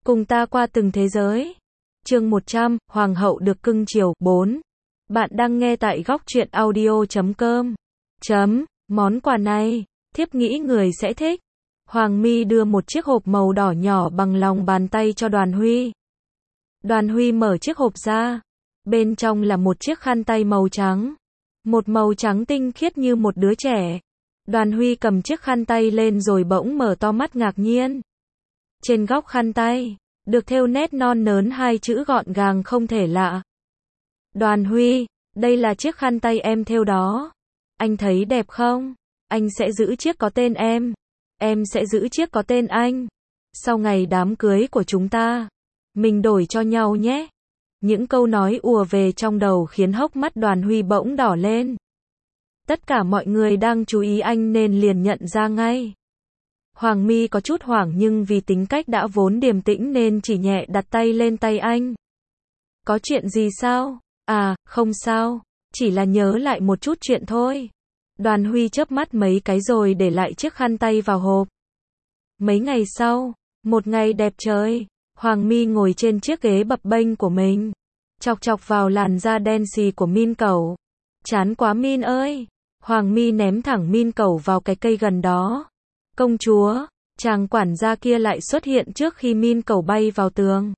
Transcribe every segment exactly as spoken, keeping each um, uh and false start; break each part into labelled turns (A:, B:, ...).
A: Cùng ta qua từng thế giới. Chương một trăm, Hoàng hậu được cưng chiều. bốn. Bạn đang nghe tại góc truyện audio chấm com. Chấm, món quà này, thiếp nghĩ người sẽ thích. Hoàng My đưa một chiếc hộp màu đỏ nhỏ bằng lòng bàn tay cho Đoàn Huy. Đoàn Huy mở chiếc hộp ra. Bên trong là một chiếc khăn tay màu trắng. Một màu trắng tinh khiết như một đứa trẻ. Đoàn Huy cầm chiếc khăn tay lên rồi bỗng mở to mắt ngạc nhiên. Trên góc khăn tay, được thêu nét non nớn hai chữ gọn gàng không thể lạ. Đoàn Huy, đây là chiếc khăn tay em thêu đó. Anh thấy đẹp không? Anh sẽ giữ chiếc có tên em. Em sẽ giữ chiếc có tên anh. Sau ngày đám cưới của chúng ta, mình đổi cho nhau nhé. Những câu nói ùa về trong đầu khiến hốc mắt Đoàn Huy bỗng đỏ lên. Tất cả mọi người đang chú ý anh nên liền nhận ra ngay. Hoàng My có chút hoảng nhưng vì tính cách đã vốn điềm tĩnh nên chỉ nhẹ đặt tay lên tay anh. Có chuyện gì sao? À, không sao. Chỉ là nhớ lại một chút chuyện thôi. Đoàn Huy chớp mắt mấy cái rồi để lại chiếc khăn tay vào hộp. Mấy ngày sau, một ngày đẹp trời, Hoàng My ngồi trên chiếc ghế bập bênh của mình. Chọc chọc vào làn da đen xì của Min Cẩu. Chán quá Min ơi. Hoàng My ném thẳng Min Cẩu vào cái cây gần đó. Công chúa, chàng quản gia kia lại xuất hiện trước khi Min Cẩu bay vào tường.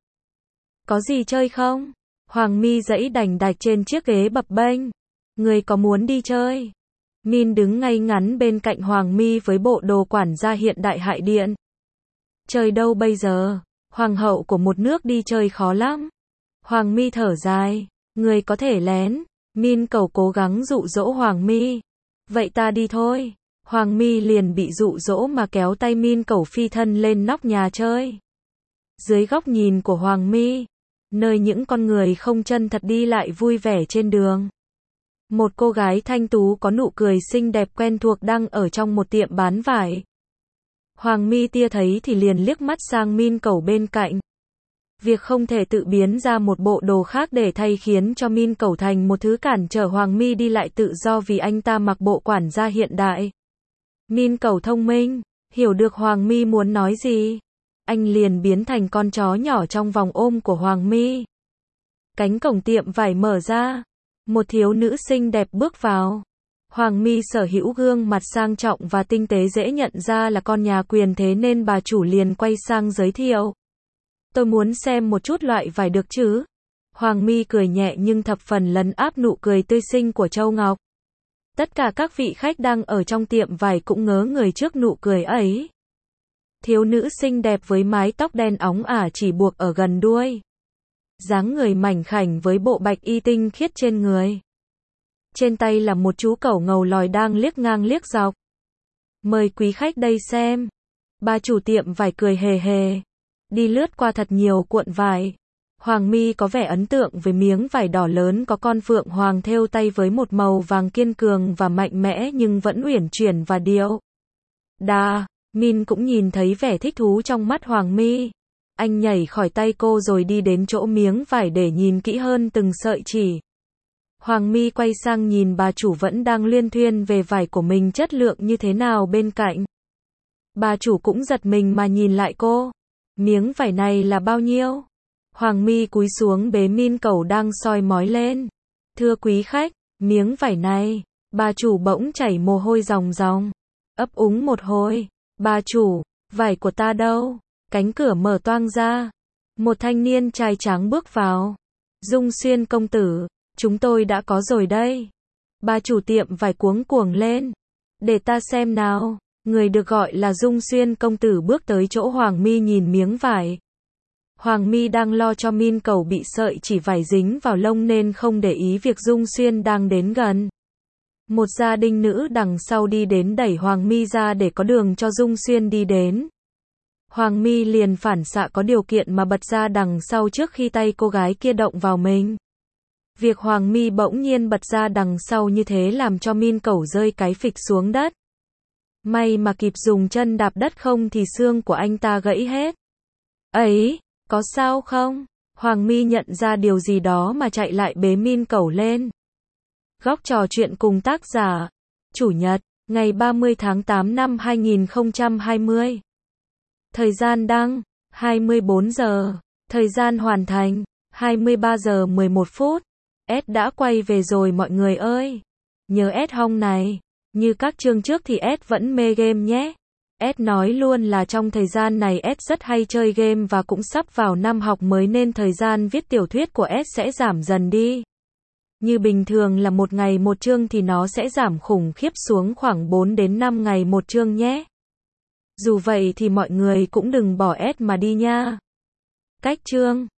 A: Có gì chơi không? Hoàng My giãy đành đạch trên chiếc ghế bập bênh. Người có muốn đi chơi? Min đứng ngay ngắn bên cạnh Hoàng My với bộ đồ quản gia hiện đại hại điện. Chơi đâu bây giờ? Hoàng hậu của một nước đi chơi khó lắm. Hoàng My thở dài. Người có thể lén. Min Cẩu cố gắng dụ dỗ Hoàng My. Vậy ta đi thôi. Hoàng My liền bị dụ dỗ mà kéo tay Min Cẩu phi thân lên nóc nhà chơi. Dưới góc nhìn của Hoàng My, nơi những con người không chân thật đi lại vui vẻ trên đường. Một cô gái thanh tú có nụ cười xinh đẹp quen thuộc đang ở trong một tiệm bán vải. Hoàng My tia thấy thì liền liếc mắt sang Min Cẩu bên cạnh. Việc không thể tự biến ra một bộ đồ khác để thay khiến cho Min Cẩu thành một thứ cản trở Hoàng My đi lại tự do vì anh ta mặc bộ quản gia hiện đại. Min Cẩu thông minh, hiểu được Hoàng My muốn nói gì. Anh liền biến thành con chó nhỏ trong vòng ôm của Hoàng My. Cánh cổng tiệm vải mở ra. Một thiếu nữ xinh đẹp bước vào. Hoàng My sở hữu gương mặt sang trọng và tinh tế dễ nhận ra là con nhà quyền thế nên bà chủ liền quay sang giới thiệu. Tôi muốn xem một chút loại vải được chứ? Hoàng My cười nhẹ nhưng thập phần lấn áp nụ cười tươi xinh của Châu Ngọc. Tất cả các vị khách đang ở trong tiệm vải cũng ngớ người trước nụ cười ấy. Thiếu nữ xinh đẹp với mái tóc đen óng ả chỉ buộc ở gần đuôi. Dáng người mảnh khảnh với bộ bạch y tinh khiết trên người. Trên tay là một chú cẩu ngầu lòi đang liếc ngang liếc dọc. Mời quý khách đây xem. Bà chủ tiệm vải cười hề hề. Đi lướt qua thật nhiều cuộn vải. Hoàng My có vẻ ấn tượng với miếng vải đỏ lớn có con phượng hoàng thêu tay với một màu vàng kiên cường và mạnh mẽ nhưng vẫn uyển chuyển và điệu đà. Min cũng nhìn thấy vẻ thích thú trong mắt Hoàng My. Anh nhảy khỏi tay cô rồi đi đến chỗ miếng vải để nhìn kỹ hơn từng sợi chỉ. Hoàng My quay sang nhìn bà chủ vẫn đang luyên thuyên về vải của mình chất lượng như thế nào bên cạnh. Bà chủ cũng giật mình mà nhìn lại cô. Miếng vải này là bao nhiêu? Hoàng My cúi xuống bế Min Cẩu đang soi mói lên. Thưa quý khách, miếng vải này, bà chủ bỗng chảy mồ hôi ròng ròng. Ấp úng một hồi. Bà chủ, vải của ta đâu? Cánh cửa mở toang ra. Một thanh niên trai tráng bước vào. Dung Xuyên công tử, chúng tôi đã có rồi đây. Bà chủ tiệm vải cuống cuồng lên. Để ta xem nào. Người được gọi là Dung Xuyên công tử bước tới chỗ Hoàng My nhìn miếng vải. Hoàng My đang lo cho Min Cẩu bị sợi chỉ vải dính vào lông nên không để ý việc Dung Xuyên đang đến gần. Một gia đình nữ đằng sau đi đến đẩy Hoàng My ra để có đường cho Dung Xuyên đi đến. Hoàng My liền phản xạ có điều kiện mà bật ra đằng sau trước khi tay cô gái kia động vào mình. Việc Hoàng My bỗng nhiên bật ra đằng sau như thế làm cho Min Cẩu rơi cái phịch xuống đất. May mà kịp dùng chân đạp đất không thì xương của anh ta gãy hết. Ấy, có sao không? Hoàng My nhận ra điều gì đó mà chạy lại bế Min Cẩu lên. Góc trò chuyện cùng tác giả. Chủ nhật, ngày ba mươi tháng tám năm hai nghìn không trăm hai mươi. Thời gian đăng, hai mươi bốn giờ. Thời gian hoàn thành, hai mươi ba giờ mười một phút. S đã quay về rồi mọi người ơi. Nhớ S hong này. Như các chương trước thì S vẫn mê game nhé. S nói luôn là trong thời gian này S rất hay chơi game và cũng sắp vào năm học mới nên thời gian viết tiểu thuyết của S sẽ giảm dần đi. Như bình thường là một ngày một chương thì nó sẽ giảm khủng khiếp xuống khoảng bốn đến năm ngày một chương nhé. Dù vậy thì mọi người cũng đừng bỏ S mà đi nha. Cách chương